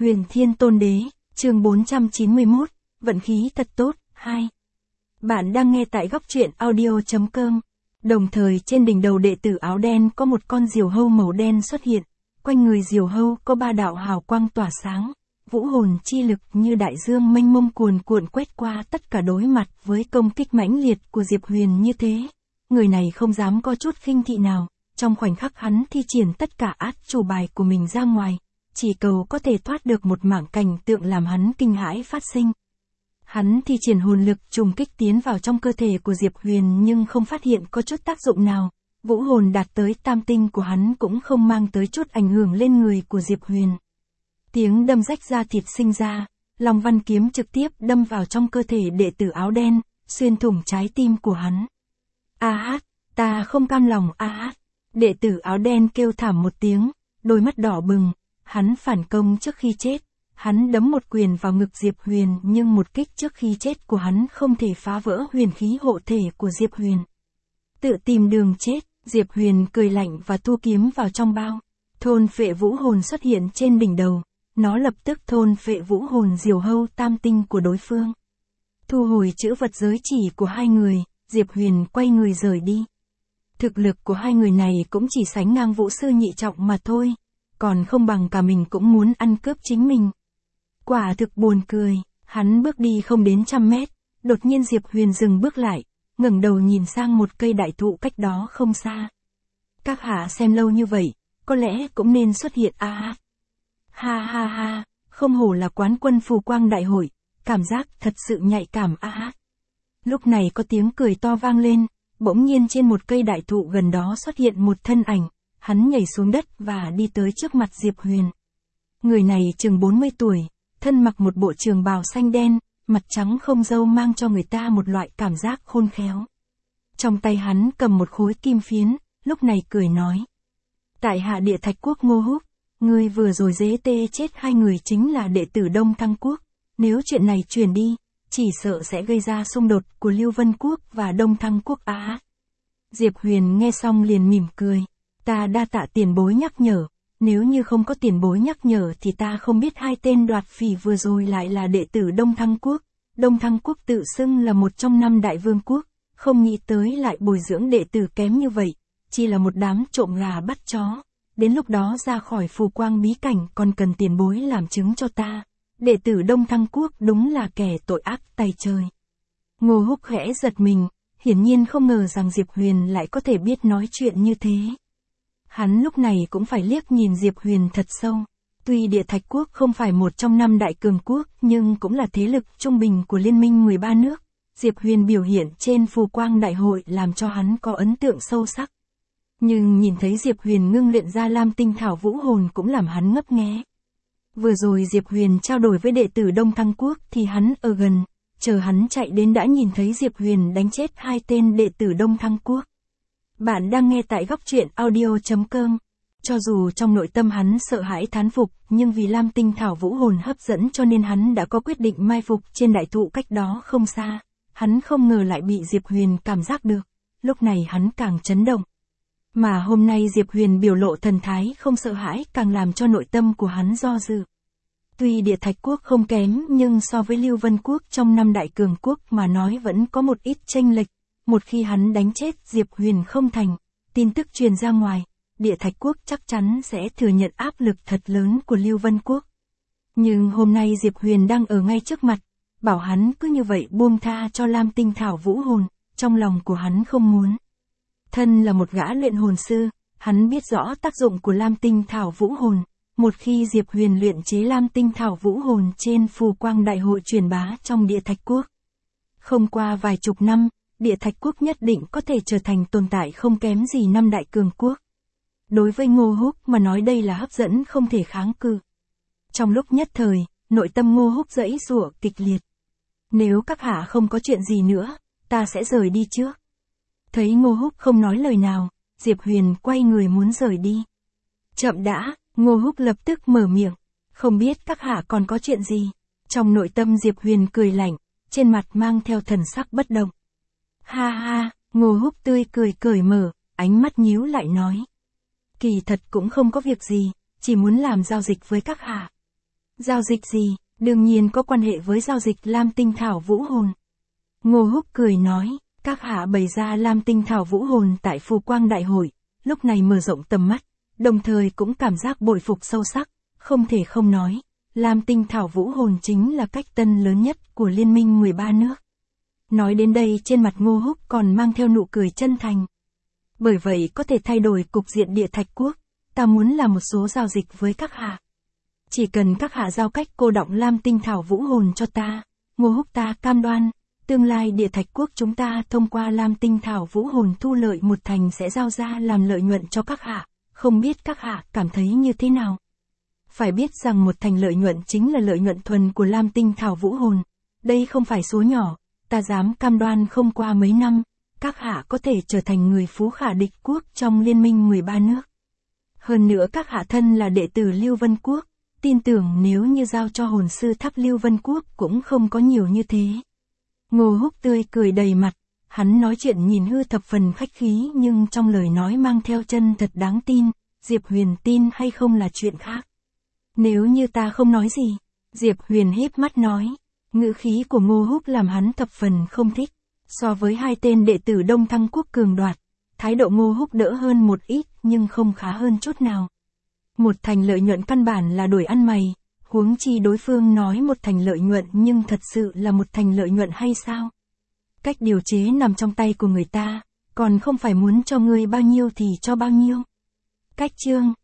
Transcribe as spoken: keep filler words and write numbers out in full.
Huyền Thiên Tôn Đế, chương bốn trăm chín mươi mốt, vận khí thật tốt, hai. Bạn đang nghe tại góc truyện audio.com. Đồng thời trên đỉnh đầu đệ tử áo đen có một con diều hâu màu đen xuất hiện, quanh người diều hâu có ba đạo hào quang tỏa sáng, vũ hồn chi lực như đại dương mênh mông cuồn cuộn quét qua tất cả đối mặt với công kích mãnh liệt của Diệp Huyền như thế. Người này không dám có chút khinh thị nào, trong khoảnh khắc hắn thi triển tất cả át chủ bài của mình ra ngoài, chỉ cầu có thể thoát được một mảng cảnh tượng làm hắn kinh hãi phát sinh. Hắn thi triển hồn lực trùng kích tiến vào trong cơ thể của Diệp Huyền nhưng không phát hiện có chút tác dụng nào, vũ hồn đạt tới tam tinh của hắn cũng không mang tới chút ảnh hưởng lên người của Diệp Huyền. Tiếng đâm rách da thịt sinh ra, Long Văn kiếm trực tiếp đâm vào trong cơ thể đệ tử áo đen, xuyên thủng trái tim của hắn. A hát, ta không cam lòng a hát. Đệ tử áo đen kêu thảm một tiếng, đôi mắt đỏ bừng, hắn phản công trước khi chết. Hắn đấm một quyền vào ngực Diệp Huyền nhưng một kích trước khi chết của hắn không thể phá vỡ huyền khí hộ thể của Diệp Huyền. Tự tìm đường chết, Diệp Huyền cười lạnh và thu kiếm vào trong bao. Thôn phệ vũ hồn xuất hiện trên đỉnh đầu, nó lập tức thôn phệ vũ hồn diều hâu tam tinh của đối phương. Thu hồi chữ vật giới chỉ của hai người, Diệp Huyền quay người rời đi. Thực lực của hai người này cũng chỉ sánh ngang vũ sư nhị trọng mà thôi, còn không bằng cả mình cũng muốn ăn cướp chính mình. Quả thực buồn cười, hắn bước đi không đến trăm mét, đột nhiên Diệp Huyền dừng bước lại, ngẩng đầu nhìn sang một cây đại thụ cách đó không xa. Các hạ xem lâu như vậy, có lẽ cũng nên xuất hiện a à. Ha ha ha, không hổ là quán quân phù quang đại hội, cảm giác thật sự nhạy cảm a à. Lúc này có tiếng cười to vang lên, bỗng nhiên trên một cây đại thụ gần đó xuất hiện một thân ảnh, hắn nhảy xuống đất và đi tới trước mặt Diệp Huyền. Người này chừng bốn mươi tuổi, thân mặc một bộ trường bào xanh đen, mặt trắng không râu mang cho người ta một loại cảm giác khôn khéo. Trong tay hắn cầm một khối kim phiến, lúc này cười nói. Tại hạ Địa Thạch Quốc Ngô Húc, người vừa rồi dễ tê chết hai người chính là đệ tử Đông Thăng Quốc, nếu chuyện này truyền đi, chỉ sợ sẽ gây ra xung đột của Lưu Vân Quốc và Đông Thăng Quốc á. Diệp Huyền nghe xong liền mỉm cười, ta đa tạ tiền bối nhắc nhở. Nếu như không có tiền bối nhắc nhở thì ta không biết hai tên đoạt phỉ vừa rồi lại là đệ tử Đông Thăng Quốc. Đông Thăng Quốc tự xưng là một trong năm đại vương quốc, không nghĩ tới lại bồi dưỡng đệ tử kém như vậy, chỉ là một đám trộm gà bắt chó. Đến lúc đó ra khỏi phù quang bí cảnh còn cần tiền bối làm chứng cho ta. Đệ tử Đông Thăng Quốc đúng là kẻ tội ác tày trời. Ngô Húc khẽ giật mình, hiển nhiên không ngờ rằng Diệp Huyền lại có thể biết nói chuyện như thế. Hắn lúc này cũng phải liếc nhìn Diệp Huyền thật sâu. Tuy Địa Thạch Quốc không phải một trong năm đại cường quốc nhưng cũng là thế lực trung bình của liên minh mười ba nước. Diệp Huyền biểu hiện trên phù quang đại hội làm cho hắn có ấn tượng sâu sắc. Nhưng nhìn thấy Diệp Huyền ngưng luyện ra Lam Tinh Thảo Vũ Hồn cũng làm hắn ngấp nghé. Vừa rồi Diệp Huyền trao đổi với đệ tử Đông Thăng Quốc thì hắn ở gần, chờ hắn chạy đến đã nhìn thấy Diệp Huyền đánh chết hai tên đệ tử Đông Thăng Quốc. Bạn đang nghe tại góc truyện audio.com. Cho dù trong nội tâm hắn sợ hãi thán phục, nhưng vì Lam Tinh Thảo Vũ Hồn hấp dẫn cho nên hắn đã có quyết định mai phục trên đại thụ cách đó không xa. Hắn không ngờ lại bị Diệp Huyền cảm giác được, lúc này hắn càng chấn động. Mà hôm nay Diệp Huyền biểu lộ thần thái không sợ hãi càng làm cho nội tâm của hắn do dự. Tuy Địa Thạch Quốc không kém nhưng so với Lưu Vân Quốc trong năm đại cường quốc mà nói vẫn có một ít chênh lệch. Một khi hắn đánh chết Diệp Huyền không thành, tin tức truyền ra ngoài, Địa Thạch Quốc chắc chắn sẽ thừa nhận áp lực thật lớn của Lưu Vân Quốc. Nhưng hôm nay Diệp Huyền đang ở ngay trước mặt, bảo hắn cứ như vậy buông tha cho Lam Tinh Thảo Vũ Hồn, trong lòng của hắn không muốn. Thân là một gã luyện hồn sư, hắn biết rõ tác dụng của Lam Tinh Thảo Vũ Hồn. Một khi Diệp Huyền luyện chế Lam Tinh Thảo Vũ Hồn trên phù quang đại hội truyền bá trong Địa Thạch Quốc, không qua vài chục năm, Địa Thạch Quốc nhất định có thể trở thành tồn tại không kém gì năm đại cường quốc. Đối với Ngô Húc mà nói đây là hấp dẫn không thể kháng cự. Trong lúc nhất thời, nội tâm Ngô Húc giãy giụa kịch liệt. Nếu các hạ không có chuyện gì nữa, ta sẽ rời đi trước. Thấy Ngô Húc không nói lời nào, Diệp Huyền quay người muốn rời đi. Chậm đã, Ngô Húc lập tức mở miệng. Không biết các hạ còn có chuyện gì? Trong nội tâm Diệp Huyền cười lạnh, trên mặt mang theo thần sắc bất động. Ha ha, Ngô Húc tươi cười cởi mở, ánh mắt nhíu lại nói. Kỳ thật cũng không có việc gì, chỉ muốn làm giao dịch với các hạ. Giao dịch gì? Đương nhiên có quan hệ với giao dịch Lam Tinh Thảo Vũ Hồn. Ngô Húc cười nói, các hạ bày ra Lam Tinh Thảo Vũ Hồn tại Phù Quang Đại Hội, lúc này mở rộng tầm mắt, đồng thời cũng cảm giác bội phục sâu sắc, không thể không nói, Lam Tinh Thảo Vũ Hồn chính là cách tân lớn nhất của Liên minh mười ba nước. Nói đến đây trên mặt Ngô Húc còn mang theo nụ cười chân thành. Bởi vậy có thể thay đổi cục diện Địa Thạch Quốc, ta muốn làm một số giao dịch với các hạ. Chỉ cần các hạ giao cách cô đọng Lam Tinh Thảo Vũ Hồn cho ta, Ngô Húc ta cam đoan, tương lai Địa Thạch Quốc chúng ta thông qua Lam Tinh Thảo Vũ Hồn thu lợi một thành sẽ giao ra làm lợi nhuận cho các hạ, không biết các hạ cảm thấy như thế nào. Phải biết rằng một thành lợi nhuận chính là lợi nhuận thuần của Lam Tinh Thảo Vũ Hồn, đây không phải số nhỏ, ta dám cam đoan không qua mấy năm, các hạ có thể trở thành người phú khả địch quốc trong Liên minh mười ba nước. Hơn nữa các hạ thân là đệ tử Lưu Vân Quốc, tin tưởng nếu như giao cho hồn sư tháp Lưu Vân Quốc cũng không có nhiều như thế. Ngô Húc tươi cười đầy mặt, hắn nói chuyện nhìn hư thập phần khách khí nhưng trong lời nói mang theo chân thật đáng tin, Diệp Huyền tin hay không là chuyện khác. Nếu như ta không nói gì, Diệp Huyền híp mắt nói, ngữ khí của Ngô Húc làm hắn thập phần không thích, so với hai tên đệ tử Đông Thăng Quốc cường đoạt, thái độ Ngô Húc đỡ hơn một ít nhưng không khá hơn chút nào. Một thành lợi nhuận căn bản là đổi ăn mày, huống chi đối phương nói một thành lợi nhuận nhưng thật sự là một thành lợi nhuận hay sao? Cách điều chế nằm trong tay của người ta, còn không phải muốn cho ngươi bao nhiêu thì cho bao nhiêu. Cách chương